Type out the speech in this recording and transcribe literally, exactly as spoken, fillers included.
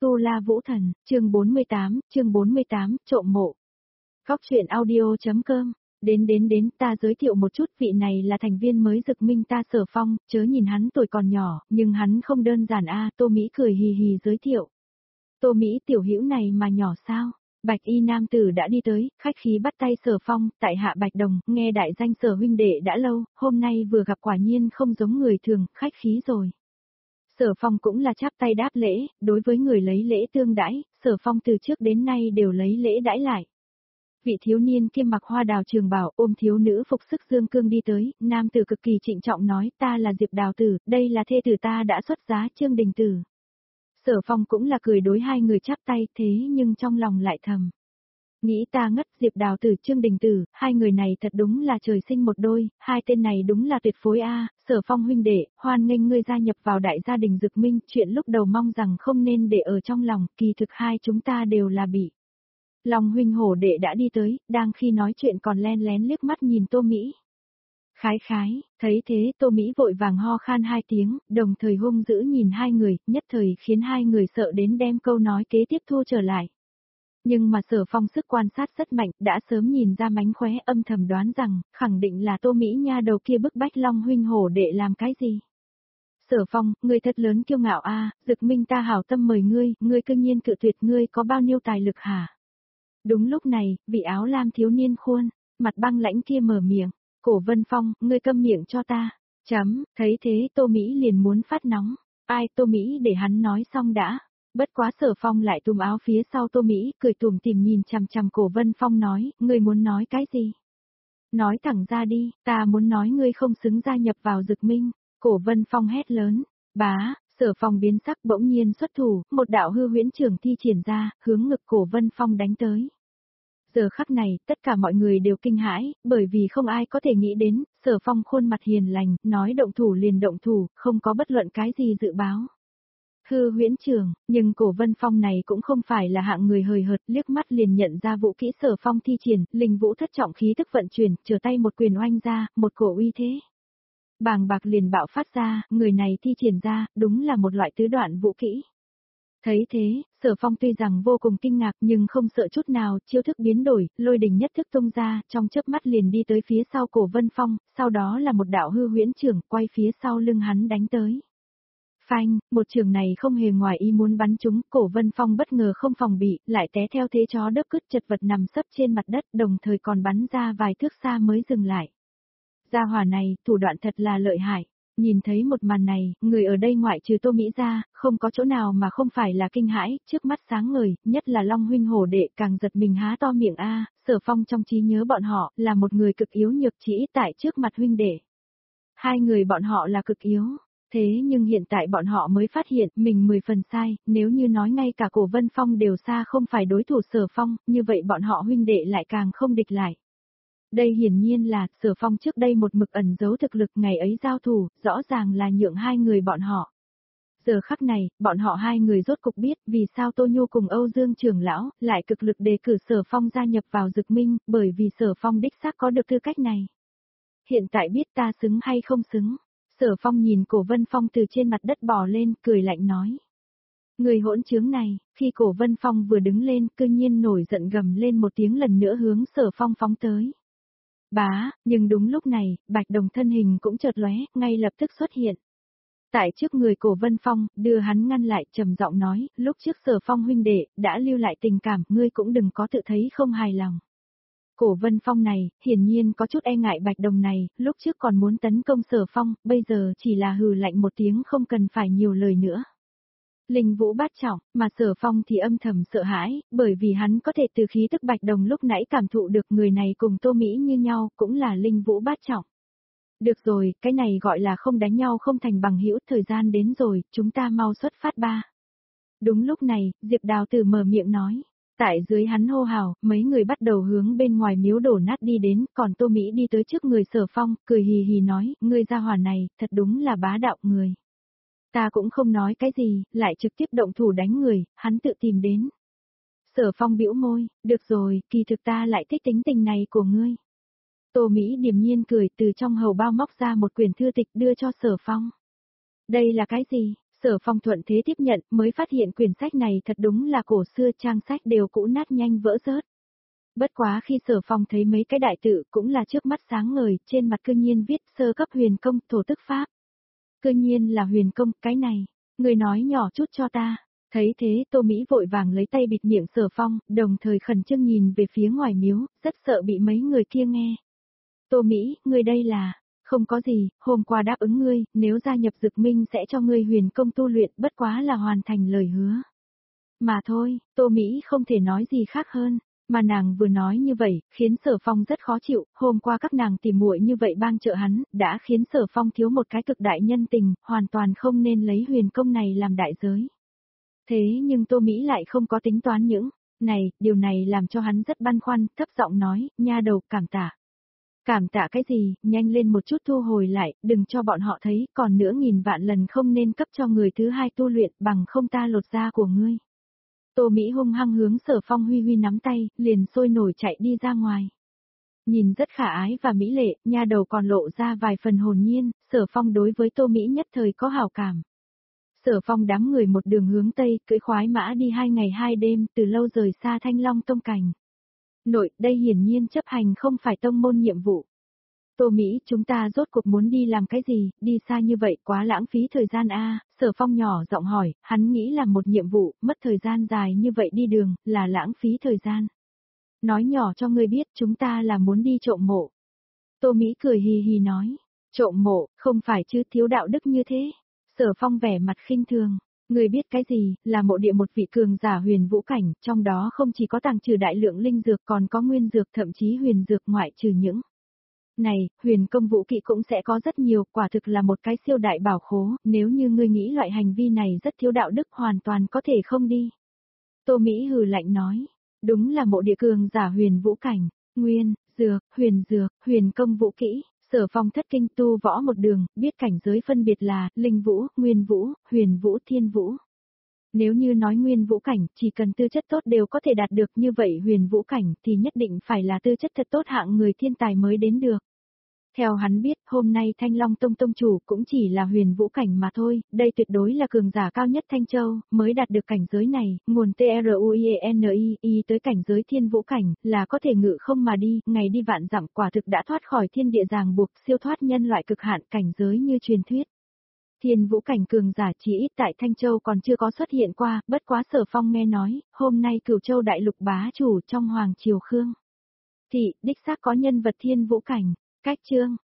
Tu La Vũ Thần, chương bốn mươi tám, chương bốn mươi tám, trộm mộ. Góc truyện audio.com, đến đến đến ta giới thiệu một chút, vị này là thành viên mới Dực Minh ta Sở Phong, chớ nhìn hắn tuổi còn nhỏ, nhưng hắn không đơn giản a. Tô Mỹ cười hì hì giới thiệu. Tô Mỹ tiểu hữu này mà nhỏ sao? Bạch y nam tử đã đi tới, khách khí bắt tay Sở Phong, tại hạ Bạch Đồng, nghe đại danh Sở huynh đệ đã lâu, hôm nay vừa gặp quả nhiên không giống người thường, khách khí rồi. Sở Phong cũng là chắp tay đáp lễ, đối với người lấy lễ tương đãi, Sở Phong từ trước đến nay đều lấy lễ đãi lại. Vị thiếu niên kia mặc hoa đào trường bào ôm thiếu nữ phục sức dương cương đi tới, nam tử cực kỳ trịnh trọng nói ta là Diệp Đào Tử, đây là thê tử ta đã xuất giá Trương Đình Tử. Sở Phong cũng là cười đối hai người chắp tay thế nhưng trong lòng lại thầm. Nghĩ ta ngất Diệp Đào Tử Trương Đình Tử, hai người này thật đúng là trời sinh một đôi, hai tên này đúng là tuyệt phối a. Sở Phong huynh đệ, hoan nghênh ngươi gia nhập vào đại gia đình Dực Minh, chuyện lúc đầu mong rằng không nên để ở trong lòng, kỳ thực hai chúng ta đều là bị. Long huynh hổ đệ đã đi tới, đang khi nói chuyện còn len lén liếc mắt nhìn Tô Mỹ. Khái khái, thấy thế Tô Mỹ vội vàng ho khan hai tiếng, đồng thời hung dữ nhìn hai người, nhất thời khiến hai người sợ đến đem câu nói kế tiếp thu trở lại. Nhưng mà Sở Phong sức quan sát rất mạnh, đã sớm nhìn ra mánh khóe âm thầm đoán rằng, khẳng định là Tô Mỹ nha đầu kia bức bách Long huynh hổ đệ làm cái gì. Sở Phong, ngươi thật lớn kiêu ngạo a, Dực Minh ta hảo tâm mời ngươi, ngươi cư nhiên cự tuyệt, ngươi có bao nhiêu tài lực hả? Đúng lúc này, vị áo lam thiếu niên khuôn, mặt băng lãnh kia mở miệng, Cổ Vân Phong, ngươi câm miệng cho ta. Chấm, thấy thế Tô Mỹ liền muốn phát nóng, ai Tô Mỹ để hắn nói xong đã. Bất quá Sở Phong lại túm áo phía sau Tô Mỹ, cười tủm tỉm nhìn chằm chằm Cổ Vân Phong nói, ngươi muốn nói cái gì? Nói thẳng ra đi, ta muốn nói ngươi không xứng gia nhập vào Dực Minh. Cổ Vân Phong hét lớn, bá, Sở Phong biến sắc bỗng nhiên xuất thủ, một đạo hư huyễn trường thi triển ra, hướng ngực Cổ Vân Phong đánh tới. Giờ khắc này, tất cả mọi người đều kinh hãi, bởi vì không ai có thể nghĩ đến, Sở Phong khuôn mặt hiền lành, nói động thủ liền động thủ, không có bất luận cái gì dự báo. Hư huyễn trường, nhưng Cổ Vân Phong này cũng không phải là hạng người hời hợt, liếc mắt liền nhận ra vũ kỹ Sở Phong thi triển, linh vũ thất trọng khí tức vận chuyển, trở tay một quyền oanh ra, một cổ uy thế. Bàng bạc liền bạo phát ra, người này thi triển ra, đúng là một loại tứ đoạn vũ kỹ. Thấy thế, Sở Phong tuy rằng vô cùng kinh ngạc nhưng không sợ chút nào, chiêu thức biến đổi, lôi đình nhất thức tung ra, trong chớp mắt liền đi tới phía sau Cổ Vân Phong, sau đó là một đạo hư huyễn trường, quay phía sau lưng hắn đánh tới. Phanh, một trường này không hề ngoài ý muốn bắn trúng, Cổ Vân Phong bất ngờ không phòng bị, lại té theo thế chó đớp cứt chật vật nằm sấp trên mặt đất, đồng thời còn bắn ra vài thước xa mới dừng lại. Gia hỏa này, thủ đoạn thật là lợi hại. Nhìn thấy một màn này, người ở đây ngoại trừ Tô Mỹ ra, không có chỗ nào mà không phải là kinh hãi, trước mắt sáng ngời, nhất là Long huynh hổ đệ càng giật mình há to miệng a. Sở Phong trong trí nhớ bọn họ là một người cực yếu nhược chỉ tại trước mặt huynh đệ. Hai người bọn họ là cực yếu, thế nhưng hiện tại bọn họ mới phát hiện mình mười phần sai, nếu như nói ngay cả Cổ Vân Phong đều xa không phải đối thủ Sở Phong, như vậy bọn họ huynh đệ lại càng không địch lại. Đây hiển nhiên là, Sở Phong trước đây một mực ẩn giấu thực lực ngày ấy giao thủ, rõ ràng là nhượng hai người bọn họ. Giờ khắc này, bọn họ hai người rốt cục biết vì sao Tô Nhu cùng Âu Dương trưởng lão lại cực lực đề cử Sở Phong gia nhập vào Dực Minh, bởi vì Sở Phong đích xác có được tư cách này. Hiện tại biết ta xứng hay không xứng. Sở Phong nhìn Cổ Vân Phong từ trên mặt đất bò lên, cười lạnh nói. Người hỗn trướng này, khi Cổ Vân Phong vừa đứng lên, cư nhiên nổi giận gầm lên một tiếng lần nữa hướng Sở Phong phóng tới. Bá, nhưng đúng lúc này, Bạch Đồng thân hình cũng chợt lóe, ngay lập tức xuất hiện. Tại trước người Cổ Vân Phong, đưa hắn ngăn lại, trầm giọng nói, lúc trước Sở Phong huynh đệ, đã lưu lại tình cảm, ngươi cũng đừng có tự thấy không hài lòng. Cổ Vân Phong này, hiển nhiên có chút e ngại Bạch Đồng này, lúc trước còn muốn tấn công Sở Phong, bây giờ chỉ là hừ lạnh một tiếng không cần phải nhiều lời nữa. Linh vũ bát trọng, mà Sở Phong thì âm thầm sợ hãi, bởi vì hắn có thể từ khí tức Bạch Đồng lúc nãy cảm thụ được người này cùng Tô Mỹ như nhau, cũng là linh vũ bát trọng. Được rồi, cái này gọi là không đánh nhau không thành bằng hữu, thời gian đến rồi, chúng ta mau xuất phát ba. Đúng lúc này, Diệp Đào Tử mở miệng nói. Tại dưới hắn hô hào, mấy người bắt đầu hướng bên ngoài miếu đổ nát đi đến, còn Tô Mỹ đi tới trước người Sở Phong, cười hì hì nói, ngươi gia hỏa này, thật đúng là bá đạo người. Ta cũng không nói cái gì, lại trực tiếp động thủ đánh người, hắn tự tìm đến. Sở Phong bĩu môi, được rồi, kỳ thực ta lại thích tính tình này của ngươi. Tô Mỹ điềm nhiên cười từ trong hầu bao móc ra một quyển thư tịch đưa cho Sở Phong. Đây là cái gì? Sở Phong thuận thế tiếp nhận, mới phát hiện quyển sách này thật đúng là cổ xưa, trang sách đều cũ nát nhanh vỡ rớt. Bất quá khi Sở Phong thấy mấy cái đại tự cũng là trước mắt sáng ngời, trên mặt cư nhiên viết sơ cấp huyền công, thổ tức pháp. Cư nhiên là huyền công, cái này, người nói nhỏ chút cho ta. Thấy thế Tô Mỹ vội vàng lấy tay bịt miệng Sở Phong, đồng thời khẩn trương nhìn về phía ngoài miếu, rất sợ bị mấy người kia nghe. Tô Mỹ, ngươi đây là, không có gì, hôm qua đáp ứng ngươi, nếu gia nhập Dực Minh sẽ cho ngươi huyền công tu luyện, bất quá là hoàn thành lời hứa. Mà thôi, Tô Mỹ không thể nói gì khác hơn, mà nàng vừa nói như vậy, khiến Sở Phong rất khó chịu, hôm qua các nàng tỉ muội như vậy bang trợ hắn, đã khiến Sở Phong thiếu một cái cực đại nhân tình, hoàn toàn không nên lấy huyền công này làm đại giới. Thế nhưng Tô Mỹ lại không có tính toán những này, điều này làm cho hắn rất băn khoăn, thấp giọng nói, nha đầu, cảm tạ. Cảm tạ cái gì, nhanh lên một chút thu hồi lại, đừng cho bọn họ thấy, còn nữa nghìn vạn lần không nên cấp cho người thứ hai tu luyện, bằng không ta lột da của ngươi. Tô Mỹ hung hăng hướng Sở Phong huy huy nắm tay, liền sôi nổi chạy đi ra ngoài. Nhìn rất khả ái và mỹ lệ, nha đầu còn lộ ra vài phần hồn nhiên, Sở Phong đối với Tô Mỹ nhất thời có hào cảm. Sở Phong đám người một đường hướng Tây, cưỡi khoái mã đi hai ngày hai đêm, từ lâu rời xa Thanh Long Tông cảnh. Nội, đây hiển nhiên chấp hành không phải tông môn nhiệm vụ. Tô Mỹ, chúng ta rốt cuộc muốn đi làm cái gì, đi xa như vậy quá lãng phí thời gian a. Sở Phong nhỏ giọng hỏi, hắn nghĩ là một nhiệm vụ, mất thời gian dài như vậy đi đường, là lãng phí thời gian. Nói nhỏ cho ngươi biết, chúng ta là muốn đi trộm mộ. Tô Mỹ cười hì hì nói, trộm mộ, không phải chứ, thiếu đạo đức như thế. Sở Phong vẻ mặt khinh thường. Người biết cái gì, là mộ địa một vị cường giả huyền vũ cảnh, trong đó không chỉ có tàng trừ đại lượng linh dược còn có nguyên dược, thậm chí huyền dược ngoại trừ những này, huyền công vũ kỵ cũng sẽ có rất nhiều, quả thực là một cái siêu đại bảo khố, nếu như ngươi nghĩ loại hành vi này rất thiếu đạo đức hoàn toàn có thể không đi. Tô Mỹ hừ lạnh nói, đúng là mộ địa cường giả huyền vũ cảnh, nguyên, dược, huyền dược, huyền công vũ kỹ. Sở Phong thất kinh tu võ một đường, biết cảnh giới phân biệt là, linh vũ, nguyên vũ, huyền vũ, thiên vũ. Nếu như nói nguyên vũ cảnh, chỉ cần tư chất tốt đều có thể đạt được, như vậy huyền vũ cảnh thì nhất định phải là tư chất thật tốt hạng người thiên tài mới đến được. Theo hắn biết, hôm nay Thanh Long Tông Tông chủ cũng chỉ là huyền vũ cảnh mà thôi, đây tuyệt đối là cường giả cao nhất Thanh Châu, mới đạt được cảnh giới này, nguồn T R U I E N I, I tới cảnh giới thiên vũ cảnh, là có thể ngự không mà đi, ngày đi vạn dặm, quả thực đã thoát khỏi thiên địa ràng buộc, siêu thoát nhân loại cực hạn cảnh giới như truyền thuyết. Thiên vũ cảnh cường giả chỉ ít tại Thanh Châu còn chưa có xuất hiện qua, bất quá Sở Phong nghe nói, hôm nay Cửu Châu đại lục bá chủ trong Hoàng Triều Khương Thị, đích xác có nhân vật thiên vũ cảnh. Cách chương